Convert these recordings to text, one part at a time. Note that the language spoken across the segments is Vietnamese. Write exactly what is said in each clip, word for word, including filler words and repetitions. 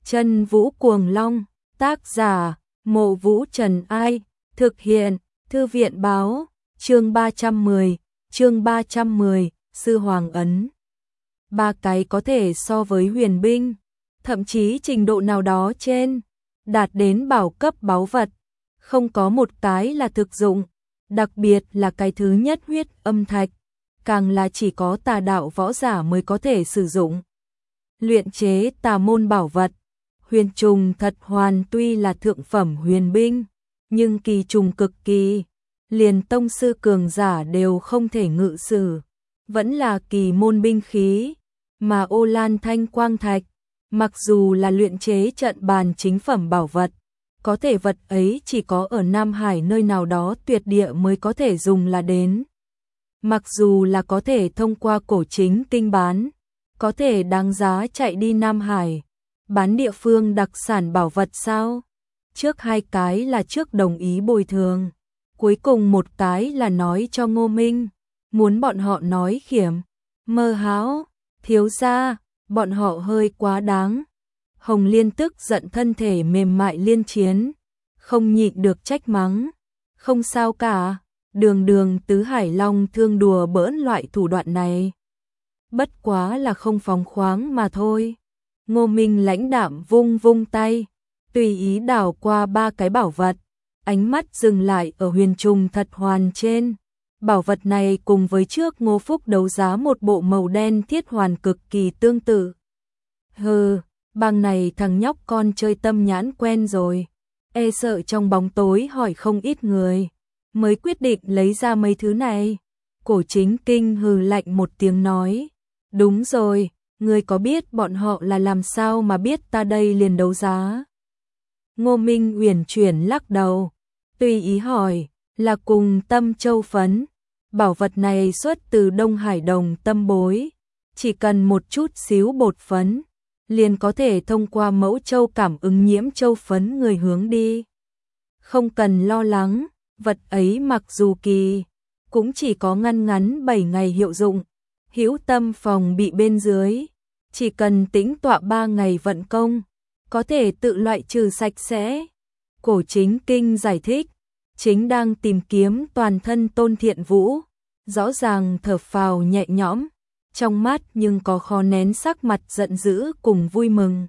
Chân Vũ Cuồng Long, tác giả, Mộ Vũ Trần Ai, thực hiện, Thư viện báo, chương ba trăm mười, chương ba trăm mười, Sư Hoàng Ấn. Ba cái có thể so với huyền binh, thậm chí trình độ nào đó trên, đạt đến bảo cấp báu vật, không có một cái là thực dụng, đặc biệt là cái thứ nhất huyết âm thạch, càng là chỉ có tà đạo võ giả mới có thể sử dụng. Luyện chế tà môn bảo vật, huyền trùng thật hoàn tuy là thượng phẩm huyền binh, nhưng kỳ trùng cực kỳ, liền tông sư cường giả đều không thể ngự sử, vẫn là kỳ môn binh khí, mà Ô Lan Thanh Quang Thạch, mặc dù là luyện chế trận bàn chính phẩm bảo vật, có thể vật ấy chỉ có ở Nam Hải nơi nào đó tuyệt địa mới có thể dùng là đến. Mặc dù là có thể thông qua cổ chính kinh bán, có thể đáng giá chạy đi Nam Hải, bán địa phương đặc sản bảo vật sao? Trước hai cái là trước đồng ý bồi thường, cuối cùng một cái là nói cho Ngô Minh, muốn bọn họ nói khiểm, mơ hão, thiếu gia, bọn họ hơi quá đáng. Hồng Liên tức giận thân thể mềm mại liên chiến, không nhịn được trách mắng, không sao cả, đường đường tứ hải long thương đùa bỡn loại thủ đoạn này. Bất quá là không phóng khoáng mà thôi. Ngô Minh lãnh đạm vung vung tay, tùy ý đảo qua ba cái bảo vật, ánh mắt dừng lại ở huyền trùng thật hoàn trên. Bảo vật này cùng với trước Ngô Phúc đấu giá một bộ màu đen thiết hoàn cực kỳ tương tự. Hừ, bang này thằng nhóc con chơi tâm nhãn quen rồi, e sợ trong bóng tối hỏi không ít người, mới quyết định lấy ra mấy thứ này. Cổ Chính Kinh hừ lạnh một tiếng nói, đúng rồi, ngươi có biết bọn họ là làm sao mà biết ta đây liền đấu giá? Ngô Minh uyển chuyển lắc đầu, tùy ý hỏi, là cùng Tâm Châu phấn, bảo vật này xuất từ Đông Hải Đồng Tâm Bối, chỉ cần một chút xíu bột phấn, liền có thể thông qua mẫu châu cảm ứng nhiễm châu phấn người hướng đi. Không cần lo lắng, vật ấy mặc dù kỳ, cũng chỉ có ngăn ngắn bảy ngày hiệu dụng, hữu tâm phòng bị bên dưới, chỉ cần tĩnh tọa ba ngày vận công, có thể tự loại trừ sạch sẽ. Cổ Chính Kinh giải thích, chính đang tìm kiếm toàn thân Tôn Thiện Vũ, rõ ràng thở phào nhẹ nhõm, trong mắt nhưng có khó nén sắc mặt giận dữ cùng vui mừng.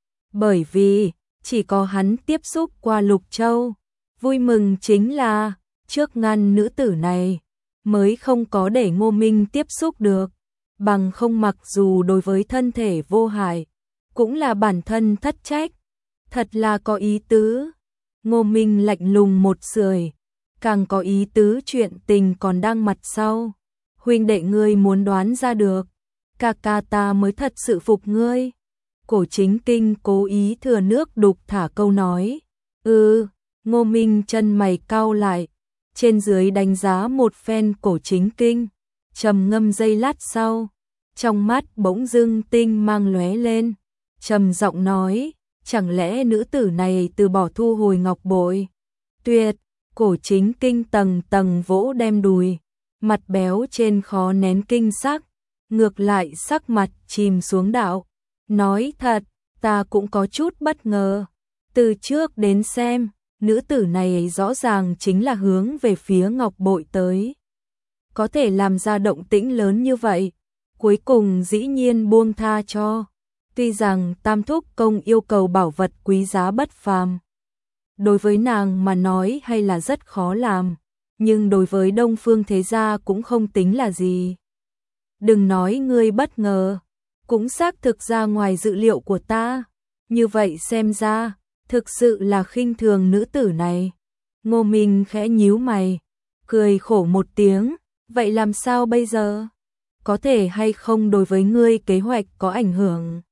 Bởi vì, chỉ có hắn tiếp xúc qua Lục Châu, vui mừng chính là, trước ngăn nữ tử này, mới không có để Ngô Minh tiếp xúc được, bằng không mặc dù đối với thân thể vô hại, cũng là bản thân thất trách, thật là có ý tứ. Ngô Minh lạnh lùng một sưởi, càng có ý tứ chuyện tình còn đang mặt sau. Huynh đệ ngươi muốn đoán ra được, ca ca ta mới thật sự phục ngươi. Cổ Chính Kinh cố ý thừa nước đục thả câu nói. Ừ, Ngô Minh chân mày cau lại, trên dưới đánh giá một phen Cổ Chính Kinh, trầm ngâm giây lát sau, trong mắt bỗng dưng tinh mang lóe lên, trầm giọng nói, chẳng lẽ nữ tử này từ bỏ thu hồi ngọc bội? Tuyệt, Cổ Chính Kinh tầng tầng vỗ đem đùi, mặt béo trên khó nén kinh sắc, ngược lại sắc mặt chìm xuống đạo, nói thật, ta cũng có chút bất ngờ, từ trước đến xem, nữ tử này rõ ràng chính là hướng về phía ngọc bội tới. Có thể làm ra động tĩnh lớn như vậy, cuối cùng dĩ nhiên buông tha cho. Tuy rằng Tam Thúc Công yêu cầu bảo vật quý giá bất phàm, đối với nàng mà nói hay là rất khó làm, nhưng đối với Đông Phương thế gia cũng không tính là gì. Đừng nói ngươi bất ngờ, cũng xác thực ra ngoài dự liệu của ta, như vậy xem ra, thực sự là khinh thường nữ tử này. Ngô Minh khẽ nhíu mày, cười khổ một tiếng, vậy làm sao bây giờ? Có thể hay không đối với ngươi kế hoạch có ảnh hưởng?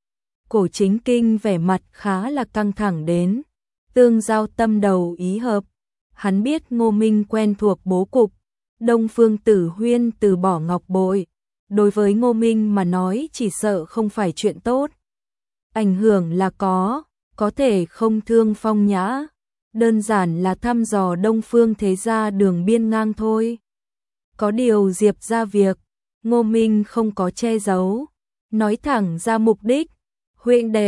Cổ Chính Kinh vẻ mặt khá là căng thẳng đến, tương giao tâm đầu ý hợp. Hắn biết Ngô Minh quen thuộc bố cục, Đông Phương Tử Huyên từ bỏ ngọc bội, đối với Ngô Minh mà nói chỉ sợ không phải chuyện tốt. Ảnh hưởng là có, có thể không thương phong nhã, đơn giản là thăm dò Đông Phương thế gia đường biên ngang thôi. Có điều Diệp ra việc, Ngô Minh không có che giấu, nói thẳng ra mục đích. Huynh đệ,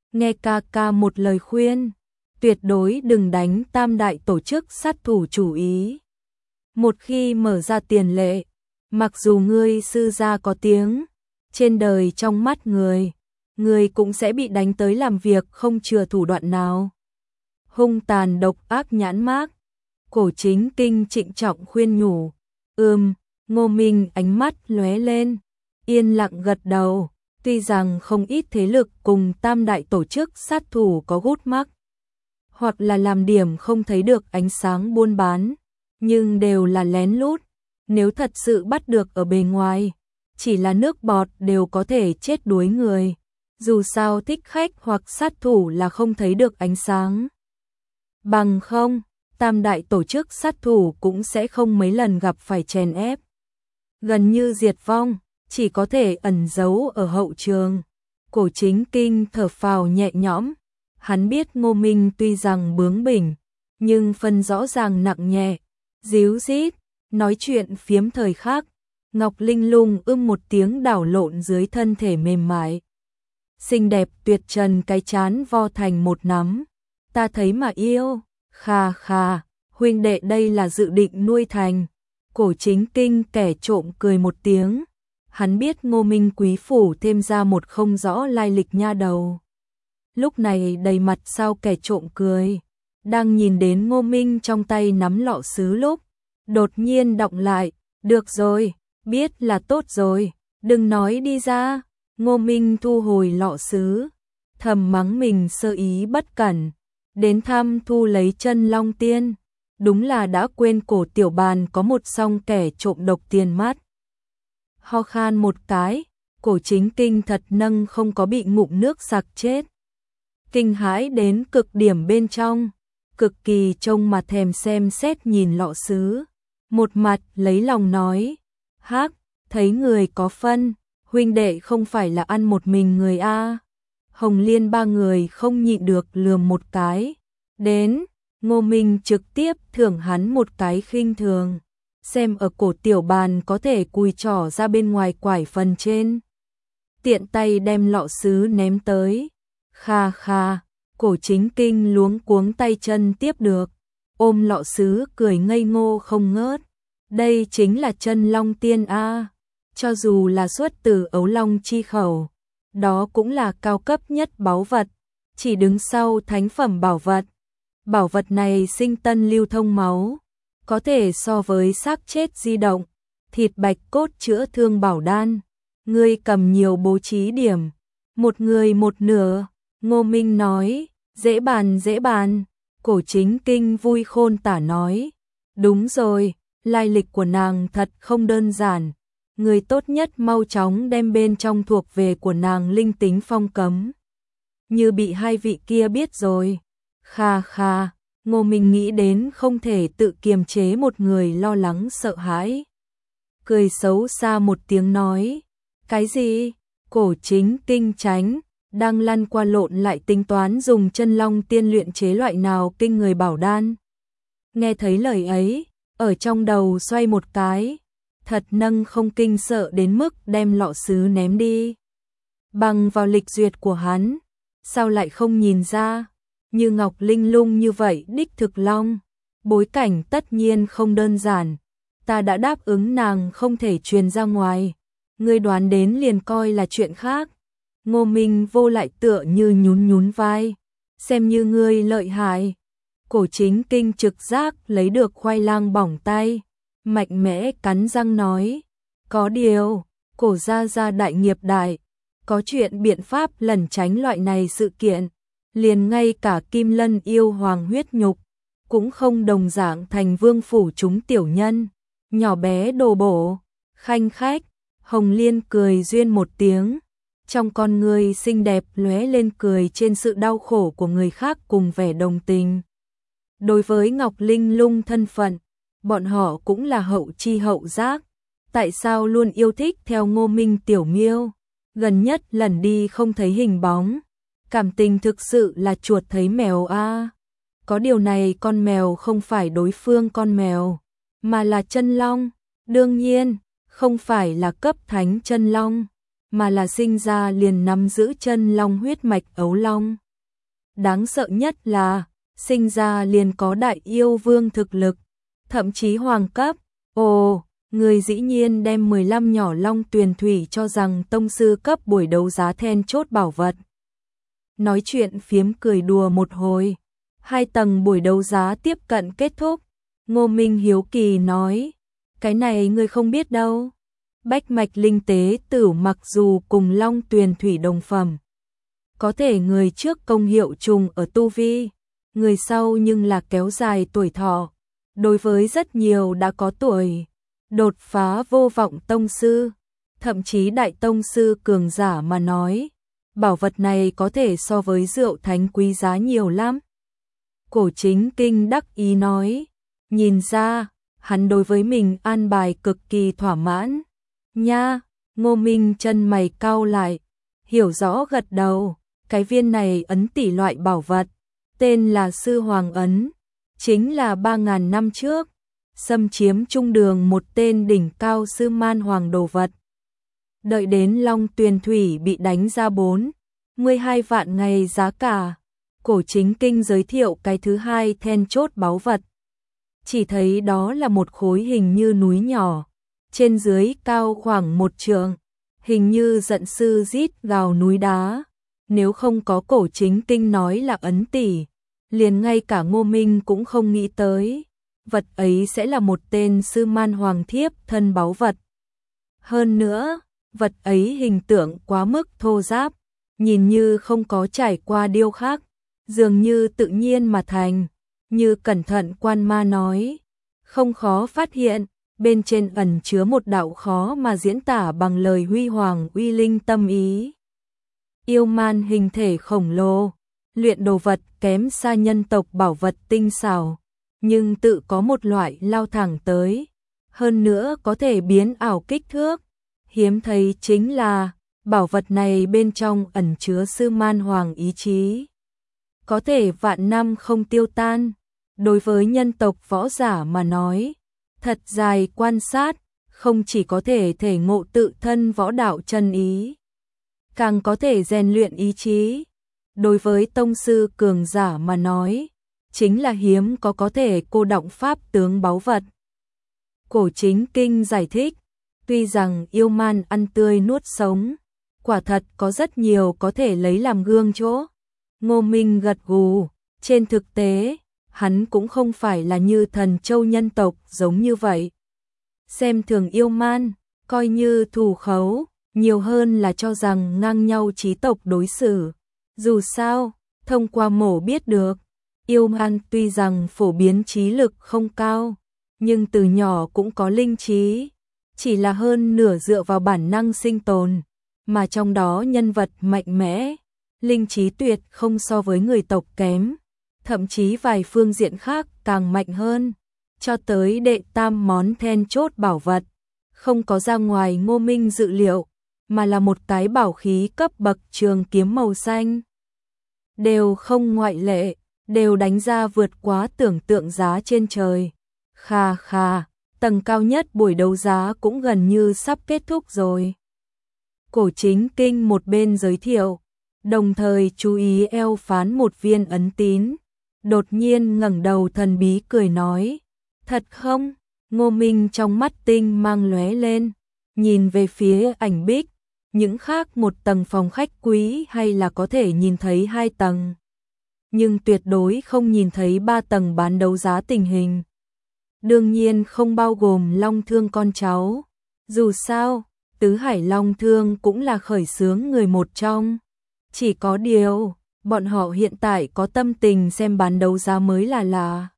nghe ca ca một lời khuyên, tuyệt đối đừng đánh tam đại tổ chức sát thủ chủ ý. Một khi mở ra tiền lệ, mặc dù ngươi sư gia có tiếng, trên đời trong mắt người, người cũng sẽ bị đánh tới làm việc không chừa thủ đoạn nào. Hung tàn độc ác nhãn mác, Cổ Chính Kinh trịnh trọng khuyên nhủ. Ừm, Ngô Minh ánh mắt lóe lên, yên lặng gật đầu. Tuy rằng không ít thế lực cùng tam đại tổ chức sát thủ có gút mắc, hoặc là làm điểm không thấy được ánh sáng buôn bán, nhưng đều là lén lút. Nếu thật sự bắt được ở bề ngoài, chỉ là nước bọt đều có thể chết đuối người. Dù sao thích khách hoặc sát thủ là không thấy được ánh sáng. Bằng không, tam đại tổ chức sát thủ cũng sẽ không mấy lần gặp phải chèn ép, gần như diệt vong, chỉ có thể ẩn giấu ở hậu trường. Cổ Chính Kinh thở phào nhẹ nhõm, hắn biết Ngô Minh tuy rằng bướng bỉnh, nhưng phân rõ ràng nặng nhẹ, díu dít, nói chuyện phiếm thời khắc, Ngọc Linh Lung ưm một tiếng đảo lộn dưới thân thể mềm mại. Xinh đẹp tuyệt trần cái chán vo thành một nắm, ta thấy mà yêu, kha kha, huynh đệ đây là dự định nuôi thành. Cổ Chính Kinh kẻ trộm cười một tiếng, hắn biết Ngô Minh quý phủ thêm ra một không rõ lai lịch nha đầu. Lúc này đầy mặt sao kẻ trộm cười, đang nhìn đến Ngô Minh trong tay nắm lọ sứ lúc, đột nhiên đọng lại, được rồi, biết là tốt rồi, đừng nói đi ra. Ngô Minh thu hồi lọ sứ, thầm mắng mình sơ ý bất cẩn, đến thăm thu lấy chân long tiên, đúng là đã quên cổ tiểu bàn có một song kẻ trộm độc tiền mắt. Ho khan một cái, Cổ Chính Kinh thật nâng không có bị ngụm nước sặc chết. Kinh hãi đến cực điểm bên trong, cực kỳ trông mà thèm xem xét nhìn lọ sứ, một mặt lấy lòng nói, hắc, thấy người có phân, huynh đệ không phải là ăn một mình người a. Hồng Liên ba người không nhịn được lườm một cái, đến, Ngô Minh trực tiếp thưởng hắn một cái khinh thường, xem ở cổ tiểu bàn có thể cùi trỏ ra bên ngoài quải phần trên. Tiện tay đem lọ sứ ném tới, kha kha, Cổ Chính Kinh luống cuống tay chân tiếp được, ôm lọ sứ cười ngây ngô không ngớt. Đây chính là chân long tiên a, cho dù là xuất từ ấu long chi khẩu, đó cũng là cao cấp nhất báu vật, chỉ đứng sau thánh phẩm bảo vật. Bảo vật này sinh tân lưu thông máu, có thể so với xác chết di động, thịt bạch cốt chữa thương bảo đan. Ngươi cầm nhiều bố trí điểm, một người một nửa. Ngô Minh nói, dễ bàn dễ bàn. Cổ Chính Kinh vui khôn tả nói, đúng rồi, lai lịch của nàng thật không đơn giản. Người tốt nhất mau chóng đem bên trong thuộc về của nàng linh tính phong cấm, như bị hai vị kia biết rồi. Kha kha, Ngô Minh nghĩ đến không thể tự kiềm chế một người lo lắng sợ hãi, cười xấu xa một tiếng nói, cái gì? Cổ Chính Kinh tránh, đang lăn qua lộn lại tính toán dùng chân long tiên luyện chế loại nào kinh người bảo đan. Nghe thấy lời ấy, ở trong đầu xoay một cái, thật nâng không kinh sợ đến mức đem lọ sứ ném đi. Bằng vào lịch duyệt của hắn, sao lại không nhìn ra, như Ngọc Linh Lung như vậy đích thực long, bối cảnh tất nhiên không đơn giản, ta đã đáp ứng nàng không thể truyền ra ngoài, ngươi đoán đến liền coi là chuyện khác. Ngô Minh vô lại tựa như nhún nhún vai, xem như ngươi lợi hại. Cổ Chính Kinh trực giác lấy được khoai lang bỏng tay, mạnh mẽ cắn răng nói, có điều, cổ gia gia đại nghiệp đại, có chuyện biện pháp lẩn tránh loại này sự kiện, liền ngay cả Kim Lân yêu hoàng huyết nhục, cũng không đồng dạng thành vương phủ chúng tiểu nhân, nhỏ bé đồ bổ, khanh khách. Hồng Liên cười duyên một tiếng, trong con người xinh đẹp lóe lên cười trên sự đau khổ của người khác cùng vẻ đồng tình. Đối với Ngọc Linh Lung thân phận, bọn họ cũng là hậu chi hậu giác, tại sao luôn yêu thích theo Ngô Minh tiểu miêu, gần nhất lần đi không thấy hình bóng, cảm tình thực sự là chuột thấy mèo a. Có điều này con mèo không phải đối phương con mèo, mà là chân long, đương nhiên không phải là cấp thánh chân long. mà là sinh ra liền nắm giữ chân long huyết mạch ấu long. Đáng sợ nhất là, sinh ra liền có đại yêu vương thực lực, thậm chí hoàng cấp. Ồ, người dĩ nhiên đem mười lăm nhỏ long tuyền thủy cho rằng tông sư cấp buổi đấu giá then chốt bảo vật. Nói chuyện phiếm cười đùa một hồi, hai tầng buổi đấu giá tiếp cận kết thúc. Ngô Minh hiếu kỳ nói, cái này ngươi không biết đâu. Bách mạch linh tế tử mặc dù cùng long tuyền thủy đồng phẩm, có thể người trước công hiệu trùng ở tu vi, người sau nhưng là kéo dài tuổi thọ. Đối với rất nhiều đã có tuổi, đột phá vô vọng tông sư, thậm chí đại tông sư cường giả mà nói, bảo vật này có thể so với rượu thánh quý giá nhiều lắm. Cổ Chính Kinh đắc ý nói, nhìn ra, hắn đối với mình an bài cực kỳ thỏa mãn. Nha, Ngô Minh chân mày cau lại, hiểu rõ gật đầu, cái viên này ấn tỷ loại bảo vật, tên là Sư Hoàng Ấn, chính là ba ngàn năm trước, xâm chiếm trung đường một tên đỉnh cao sư man hoàng đồ vật. Đợi đến long tuyền thủy bị đánh ra bốn mươi hai vạn ngày giá cả, Cổ Chính Kinh giới thiệu cái thứ hai then chốt báu vật. Chỉ thấy đó là một khối hình như núi nhỏ, trên dưới cao khoảng một trượng, hình như giận sư rít gào núi đá. Nếu không có Cổ Chính Kinh nói là ấn tỷ, liền ngay cả Ngô Minh cũng không nghĩ tới, vật ấy sẽ là một tên sư man hoàng thiếp thân báu vật. Hơn nữa, vật ấy hình tượng quá mức thô ráp, nhìn như không có trải qua điêu khắc, dường như tự nhiên mà thành, như cẩn thận quan ma nói, không khó phát hiện, bên trên ẩn chứa một đạo khó mà diễn tả bằng lời huy hoàng uy linh tâm ý. Yêu man hình thể khổng lồ, luyện đồ vật kém xa nhân tộc bảo vật tinh xảo, nhưng tự có một loại lao thẳng tới, hơn nữa có thể biến ảo kích thước. Hiếm thấy chính là, bảo vật này bên trong ẩn chứa sư man hoàng ý chí, có thể vạn năm không tiêu tan. Đối với nhân tộc võ giả mà nói, thật dài quan sát, không chỉ có thể thể ngộ tự thân võ đạo chân ý, càng có thể rèn luyện ý chí. Đối với tông sư cường giả mà nói, chính là hiếm có có thể cô đọng pháp tướng báu vật. Cổ Chính Kinh giải thích, tuy rằng yêu man ăn tươi nuốt sống, quả thật có rất nhiều có thể lấy làm gương chỗ. Ngô Minh gật gù, trên thực tế, hắn cũng không phải là như thần châu nhân tộc giống như vậy. Xem thường yêu man, coi như thù khấu, nhiều hơn là cho rằng ngang nhau chí tộc đối xử. Dù sao, thông qua mổ biết được, yêu man tuy rằng phổ biến trí lực không cao, nhưng từ nhỏ cũng có linh trí, chỉ là hơn nửa dựa vào bản năng sinh tồn, mà trong đó nhân vật mạnh mẽ, linh trí tuyệt không so với người tộc kém, thậm chí vài phương diện khác càng mạnh hơn. Cho tới đệ tam món then chốt bảo vật, không có ra ngoài Ngô Minh dự liệu, mà là một cái bảo khí cấp bậc trường kiếm màu xanh. Đều không ngoại lệ, đều đánh ra vượt quá tưởng tượng giá trên trời. Khà khà, tầng cao nhất buổi đấu giá cũng gần như sắp kết thúc rồi. Cổ Chính Kinh một bên giới thiệu, đồng thời chú ý eo phán một viên ấn tín, đột nhiên ngẩng đầu thần bí cười nói, thật không? Ngô Minh trong mắt tinh mang lóe lên, nhìn về phía ảnh bích, những khác một tầng phòng khách quý hay là có thể nhìn thấy hai tầng, nhưng tuyệt đối không nhìn thấy ba tầng bán đấu giá tình hình. Đương nhiên không bao gồm Long Thương con cháu, dù sao, Tứ Hải Long Thương cũng là khởi xướng người một trong. Chỉ có điều, bọn họ hiện tại có tâm tình xem bán đấu giá mới là lạ.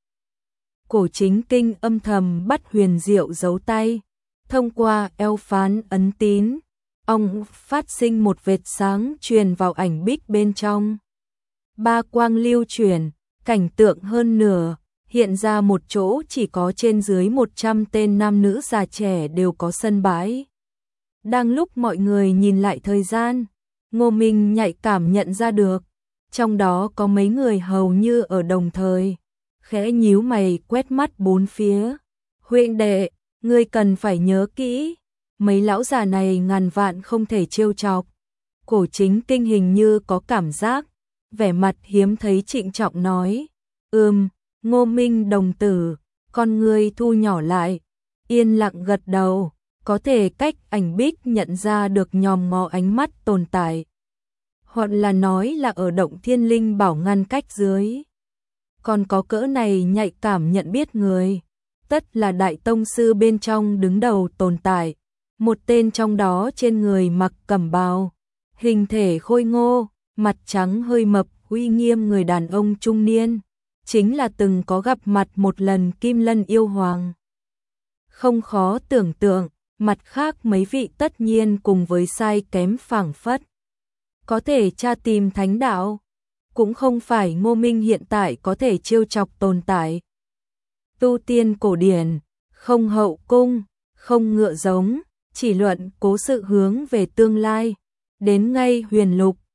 Cổ Chính Kinh âm thầm bắt huyền diệu giấu tay, thông qua eo phán ấn tín, ông phát sinh một vệt sáng truyền vào ảnh bích bên trong. Ba quang lưu chuyển, cảnh tượng hơn nửa, hiện ra một chỗ chỉ có trên dưới một trăm tên nam nữ già trẻ đều có sân bãi. Đang lúc mọi người nhìn lại thời gian, Ngô Minh nhạy cảm nhận ra được, trong đó có mấy người hầu như ở đồng thời, khẽ nhíu mày quét mắt bốn phía. Huynh đệ, ngươi cần phải nhớ kỹ, mấy lão già này ngàn vạn không thể trêu chọc. Cổ Chính Kinh hình như có cảm giác, vẻ mặt hiếm thấy trịnh trọng nói, ừm, Ngô Minh đồng tử, con ngươi thu nhỏ lại, yên lặng gật đầu, có thể cách ảnh Bích nhận ra được nhòm ngó ánh mắt tồn tại. Hoặc là nói là ở động thiên linh bảo ngăn cách dưới. Còn có cỡ này nhạy cảm nhận biết người, tất là đại tông sư bên trong đứng đầu tồn tại. Một tên trong đó trên người mặc cẩm bào, hình thể khôi ngô, mặt trắng hơi mập, uy nghiêm người đàn ông trung niên, chính là từng có gặp mặt một lần Kim Lân yêu hoàng. Không khó tưởng tượng, mặt khác mấy vị tất nhiên cùng với sai kém phảng phất. Có thể tra tìm thánh đạo, cũng không phải Ngô Minh hiện tại có thể trêu chọc tồn tại. Tu tiên cổ điển, không hậu cung, không ngựa giống, chỉ luận cố sự hướng về tương lai. Đến ngay huyền lục,